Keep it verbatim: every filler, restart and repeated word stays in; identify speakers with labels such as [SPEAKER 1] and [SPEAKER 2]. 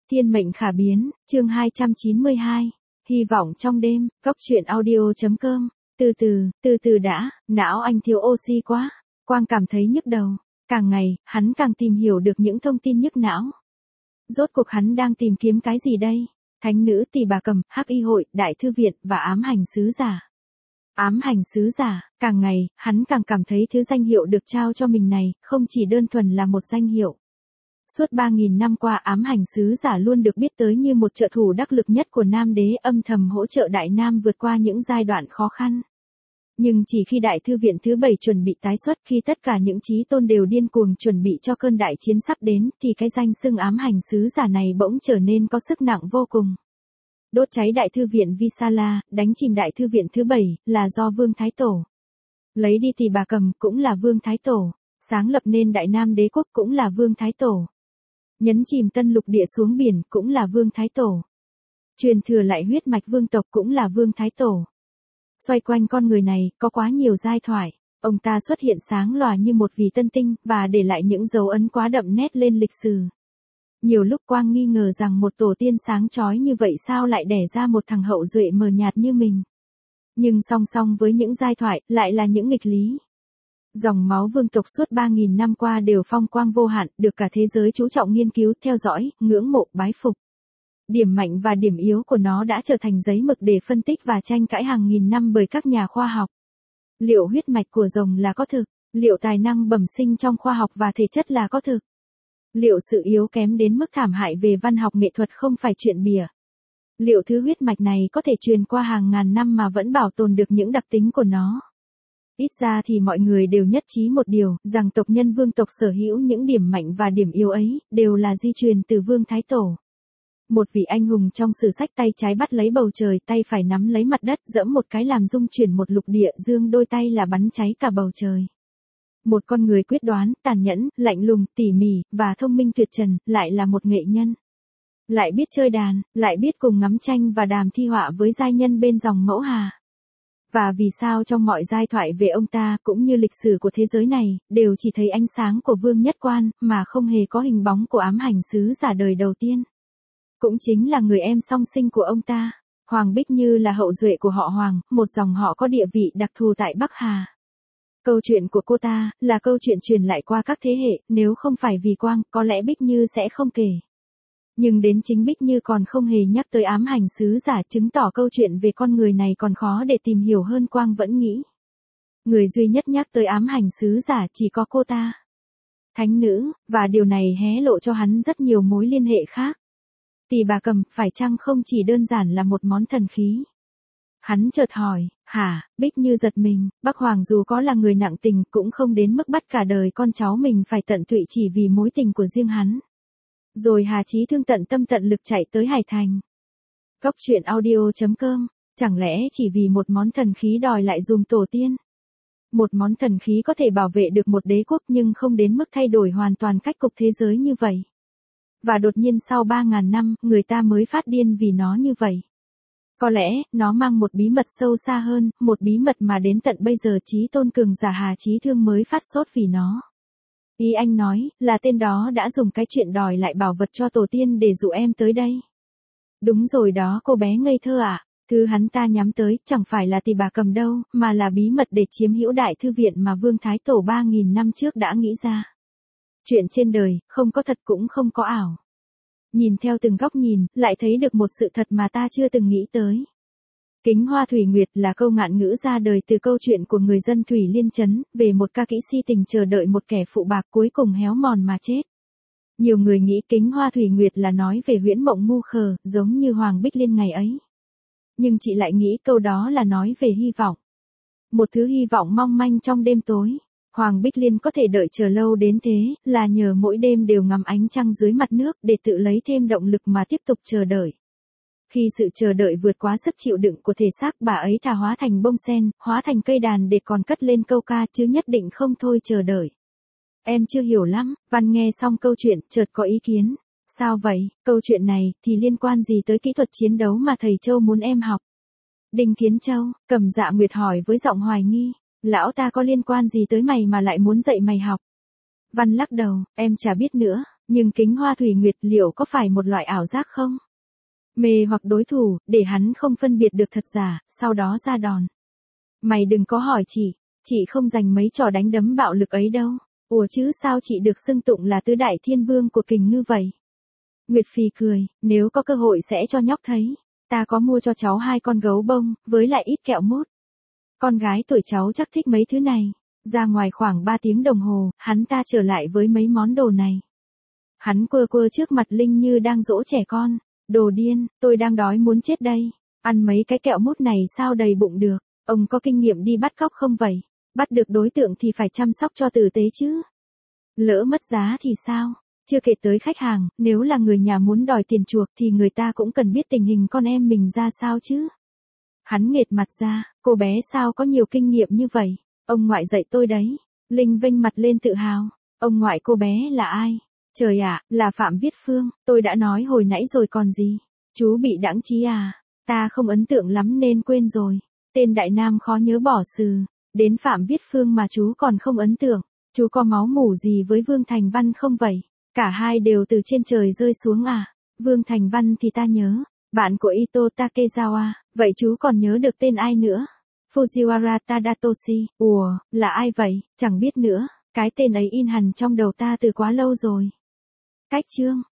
[SPEAKER 1] Thiên mệnh khả biến, chương hai trăm chín mươi hai. Hy vọng trong đêm, Cốc truyện audio.com. Từ từ, từ từ đã, não anh thiếu oxy quá. Quang cảm thấy nhức đầu. Càng ngày, hắn càng tìm hiểu được những thông tin nhức não. Rốt cuộc hắn đang tìm kiếm cái gì đây? Thánh nữ Tỳ Bà Cầm, Hắc Y hội, Đại thư viện và ám hành sứ giả. Ám hành sứ giả, càng ngày, hắn càng cảm thấy thứ danh hiệu được trao cho mình này, không chỉ đơn thuần là một danh hiệu. Suốt ba nghìn năm qua ám hành sứ giả luôn được biết tới như một trợ thủ đắc lực nhất của Nam đế, âm thầm hỗ trợ Đại Nam vượt qua những giai đoạn khó khăn. Nhưng chỉ khi Đại thư viện thứ bảy chuẩn bị tái xuất, khi tất cả những chí tôn đều điên cuồng chuẩn bị cho cơn đại chiến sắp đến, thì cái danh xưng ám hành sứ giả này bỗng trở nên có sức nặng vô cùng. Đốt cháy Đại thư viện Visala, đánh chìm Đại thư viện thứ bảy, là do Vương Thái Tổ. Lấy đi Tỳ Bà Cầm, cũng là Vương Thái Tổ. Sáng lập nên Đại Nam đế quốc, cũng là Vương Thái Tổ. Nhấn chìm Tân Lục Địa xuống biển, cũng là Vương Thái Tổ. Truyền thừa lại huyết mạch vương tộc, cũng là Vương Thái Tổ. Xoay quanh con người này, có quá nhiều giai thoại. Ông ta xuất hiện sáng lòa như một vì tân tinh, và để lại những dấu ấn quá đậm nét lên lịch sử. Nhiều lúc Quang nghi ngờ rằng một tổ tiên sáng chói như vậy sao lại đẻ ra một thằng hậu duệ mờ nhạt như mình. Nhưng song song với những giai thoại, lại là những nghịch lý. Dòng máu vương tộc suốt ba nghìn năm qua đều phong quang vô hạn, được cả thế giới chú trọng nghiên cứu, theo dõi, ngưỡng mộ, bái phục. Điểm mạnh và điểm yếu của nó đã trở thành giấy mực để phân tích và tranh cãi hàng nghìn năm bởi các nhà khoa học. Liệu huyết mạch của rồng là có thực? Liệu tài năng bẩm sinh trong khoa học và thể chất là có thực? Liệu sự yếu kém đến mức thảm hại về văn học nghệ thuật không phải chuyện bịa? Liệu thứ huyết mạch này có thể truyền qua hàng ngàn năm mà vẫn bảo tồn được những đặc tính của nó? Ít ra thì mọi người đều nhất trí một điều, rằng tộc nhân vương tộc sở hữu những điểm mạnh và điểm yếu ấy, đều là di truyền từ Vương Thái Tổ. Một vị anh hùng trong sử sách, tay trái bắt lấy bầu trời, tay phải nắm lấy mặt đất, giẫm một cái làm rung chuyển một lục địa, giương đôi tay là bắn cháy cả bầu trời. Một con người quyết đoán, tàn nhẫn, lạnh lùng, tỉ mỉ, và thông minh tuyệt trần, lại là một nghệ nhân. Lại biết chơi đàn, lại biết cùng ngắm tranh và đàm thi họa với giai nhân bên dòng Mẫu Hà. Và vì sao trong mọi giai thoại về ông ta, cũng như lịch sử của thế giới này, đều chỉ thấy ánh sáng của Vương Nhất Quan, mà không hề có hình bóng của ám hành sứ giả đời đầu tiên. Cũng chính là người em song sinh của ông ta. Hoàng Bích Như là hậu duệ của họ Hoàng, một dòng họ có địa vị đặc thù tại Bắc Hà. Câu chuyện của cô ta, là câu chuyện truyền lại qua các thế hệ, nếu không phải vì Quang, có lẽ Bích Như sẽ không kể. Nhưng đến chính Bích Như còn không hề nhắc tới ám hành sứ giả, chứng tỏ câu chuyện về con người này còn khó để tìm hiểu hơn Quang vẫn nghĩ. Người duy nhất nhắc tới ám hành sứ giả chỉ có cô ta. Thánh nữ, và điều này hé lộ cho hắn rất nhiều mối liên hệ khác. Tỳ Bà Cầm, phải chăng không chỉ đơn giản là một món thần khí? Hắn chợt hỏi, hả? Bích Như giật mình, Bắc Hoàng dù có là người nặng tình, cũng không đến mức bắt cả đời con cháu mình phải tận tụy chỉ vì mối tình của riêng hắn. Rồi Hà Chí Thương tận tâm tận lực chạy tới Hải Thành. Cốc truyện audio.com, chẳng lẽ chỉ vì một món thần khí đòi lại dùm tổ tiên? Một món thần khí có thể bảo vệ được một đế quốc nhưng không đến mức thay đổi hoàn toàn cách cục thế giới như vậy. Và đột nhiên sau ba ngàn năm, người ta mới phát điên vì nó như vậy. Có lẽ, nó mang một bí mật sâu xa hơn, một bí mật mà đến tận bây giờ chí tôn cường giả Hà Chí Thương mới phát sốt vì nó. Ý anh nói, là tên đó đã dùng cái chuyện đòi lại bảo vật cho tổ tiên để dụ em tới đây. Đúng rồi đó cô bé ngây thơ ạ, à. Thứ hắn ta nhắm tới, chẳng phải là Tỳ Bà Cầm đâu, mà là bí mật để chiếm hữu Đại thư viện mà Vương Thái Tổ ba nghìn năm trước đã nghĩ ra. Chuyện trên đời, không có thật cũng không có ảo. Nhìn theo từng góc nhìn, lại thấy được một sự thật mà ta chưa từng nghĩ tới. Kính Hoa Thủy Nguyệt là câu ngạn ngữ ra đời từ câu chuyện của người dân Thủy Liên Trấn, về một ca kỹ si tình chờ đợi một kẻ phụ bạc cuối cùng héo mòn mà chết. Nhiều người nghĩ Kính Hoa Thủy Nguyệt là nói về huyễn mộng ngu khờ, giống như Hoàng Bích Liên ngày ấy. Nhưng chị lại nghĩ câu đó là nói về hy vọng. Một thứ hy vọng mong manh trong đêm tối. Hoàng Bích Liên có thể đợi chờ lâu đến thế, là nhờ mỗi đêm đều ngắm ánh trăng dưới mặt nước để tự lấy thêm động lực mà tiếp tục chờ đợi. Khi sự chờ đợi vượt quá sức chịu đựng của thể xác, bà ấy thà hóa thành bông sen, hóa thành cây đàn để còn cất lên câu ca, chứ nhất định không thôi chờ đợi. Em chưa hiểu lắm. Văn nghe xong câu chuyện, chợt có ý kiến. Sao vậy? Câu chuyện này thì liên quan gì tới kỹ thuật chiến đấu mà thầy Châu muốn em học? Đinh Kiến Châu, Cầm Dạ Nguyệt hỏi với giọng hoài nghi. Lão ta có liên quan gì tới mày mà lại muốn dạy mày học? Văn lắc đầu, em chả biết nữa, Nhưng kính hoa thủy nguyệt liệu có phải một loại ảo giác không? Mê hoặc đối thủ, để hắn không phân biệt được thật giả, sau đó ra đòn. Mày đừng có hỏi chị, chị không dành mấy trò đánh đấm bạo lực ấy đâu. Ủa chứ sao chị được xưng tụng là tứ đại thiên vương của kình ngư vậy? Nguyệt Phì cười, nếu có cơ hội sẽ cho nhóc thấy. Ta có mua cho cháu hai con gấu bông, với lại ít kẹo mút. Con gái tuổi cháu chắc thích mấy thứ này. Ra ngoài khoảng ba tiếng đồng hồ, hắn ta trở lại với mấy món đồ này. Hắn quơ quơ trước mặt Linh như đang dỗ trẻ con. Đồ điên, tôi đang đói muốn chết đây. Ăn mấy cái kẹo mút này sao đầy bụng được. Ông có kinh nghiệm đi bắt cóc không vậy? Bắt được đối tượng thì phải chăm sóc cho tử tế chứ. Lỡ mất giá thì sao? Chưa kể tới khách hàng, nếu là người nhà muốn đòi tiền chuộc thì người ta cũng cần biết tình hình con em mình ra sao chứ. Hắn nghệt mặt ra, cô bé sao có nhiều kinh nghiệm như vậy? Ông ngoại dạy tôi đấy. Linh vênh mặt lên tự hào. Ông ngoại cô bé là ai? Trời ạ, là Phạm Viết Phương, tôi đã nói hồi nãy rồi còn gì. Chú bị đãng trí à? Ta không ấn tượng lắm nên quên rồi. Tên đại nam khó nhớ bỏ sừ. Đến Phạm Viết Phương mà chú còn không ấn tượng. Chú có máu mủ gì với Vương Thành Văn không vậy? Cả hai đều từ trên trời rơi xuống à? Vương Thành Văn thì ta nhớ. Bạn của Ito Takezawa, vậy chú còn nhớ được tên ai nữa? Fujiwara Tadatoshi, ủa, là ai vậy? Chẳng biết nữa, cái tên ấy in hẳn trong đầu ta từ quá lâu rồi. Cách chương